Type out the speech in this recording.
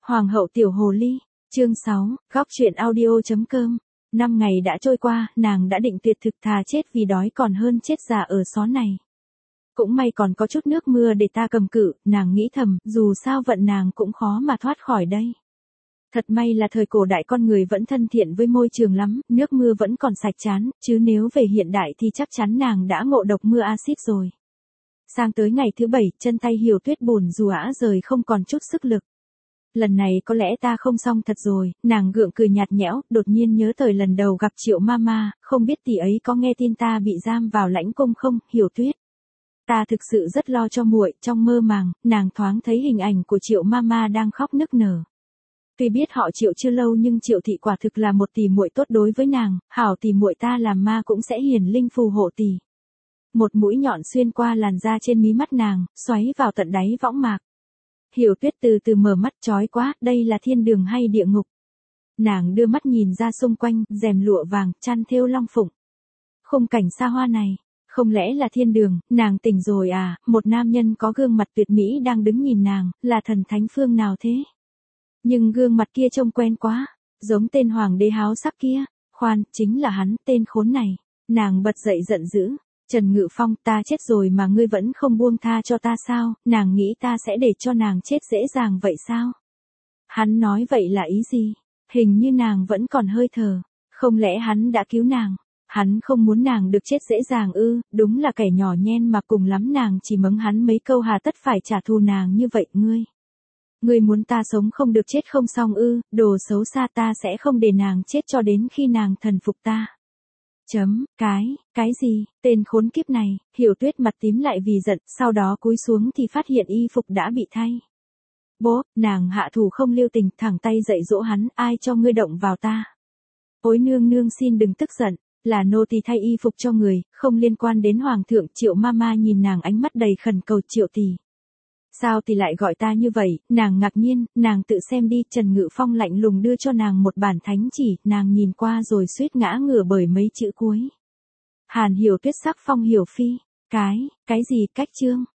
Hoàng hậu tiểu hồ ly, chương 6, góc truyện audio.com. 5 ngày đã trôi qua, nàng đã định tuyệt thực thà chết vì đói còn hơn chết già ở xó này. Cũng may còn có chút nước mưa để ta cầm cự, nàng nghĩ thầm, dù sao vận nàng cũng khó mà thoát khỏi đây. Thật may là thời cổ đại con người vẫn thân thiện với môi trường lắm, nước mưa vẫn còn sạch chán, chứ nếu về hiện đại thì chắc chắn nàng đã ngộ độc mưa axit rồi. Sang tới ngày thứ 7, chân tay Hiểu Tuyết buồn rùa rời không còn chút sức lực. Lần này có lẽ ta không xong thật rồi, nàng gượng cười nhạt nhẽo, đột nhiên nhớ tới lần đầu gặp Triệu Mama, không biết tỷ ấy có nghe tin ta bị giam vào lãnh cung không, Hiểu Tuyết. Ta thực sự rất lo cho muội, trong mơ màng, nàng thoáng thấy hình ảnh của Triệu Mama đang khóc nức nở. Tuy biết họ Triệu chưa lâu nhưng Triệu thị quả thực là một tỷ muội tốt đối với nàng, hảo tỷ muội ta làm ma cũng sẽ hiển linh phù hộ tỷ. Một mũi nhọn xuyên qua làn da trên mí mắt nàng, xoáy vào tận đáy võng mạc. Hiểu Tuyết từ từ mở mắt, chói quá, đây là thiên đường hay địa ngục? Nàng đưa mắt nhìn ra xung quanh, rèm lụa vàng, chăn thêu long phụng. Khung cảnh xa hoa này, không lẽ là thiên đường? Nàng tỉnh rồi à? Một nam nhân có gương mặt tuyệt mỹ đang đứng nhìn nàng, là thần thánh phương nào thế? Nhưng gương mặt kia trông quen quá, giống tên hoàng đế háo sắc kia. Khoan, chính là hắn, tên khốn này. Nàng bật dậy giận dữ. Trần Ngự Phong, ta chết rồi mà ngươi vẫn không buông tha cho ta sao? Nàng nghĩ ta sẽ để cho nàng chết dễ dàng vậy sao? Hắn nói vậy là ý gì? Hình như nàng vẫn còn hơi thở. Không lẽ hắn đã cứu nàng? Hắn không muốn nàng được chết dễ dàng ư? Đúng là kẻ nhỏ nhen mà, cùng lắm nàng chỉ mắng hắn mấy câu hà tất phải trả thù nàng như vậy. Ngươi muốn ta sống không được chết không xong ư? Đồ xấu xa, ta sẽ không để nàng chết cho đến khi nàng thần phục ta. Cái gì? Tên khốn kiếp này. Hiểu Tuyết mặt tím lại vì giận, sau đó cúi xuống thì phát hiện y phục đã bị thay. Bố, nàng hạ thủ không lưu tình, thẳng tay dạy dỗ hắn, ai cho ngươi động vào ta? Ôi nương nương xin đừng tức giận, là nô tỳ thay y phục cho người, không liên quan đến hoàng thượng. Triệu Mama nhìn nàng ánh mắt đầy khẩn cầu. Triệu tỷ, sao tỷ lại gọi ta như vậy? Nàng ngạc nhiên, nàng tự xem đi. Trần Ngự Phong lạnh lùng đưa cho nàng một bản thánh chỉ, nàng nhìn qua rồi suýt ngã ngửa bởi mấy chữ cuối. Hàn Hiểu Tuyết sắc phong Hiểu Phi. Cái gì? Cách chương?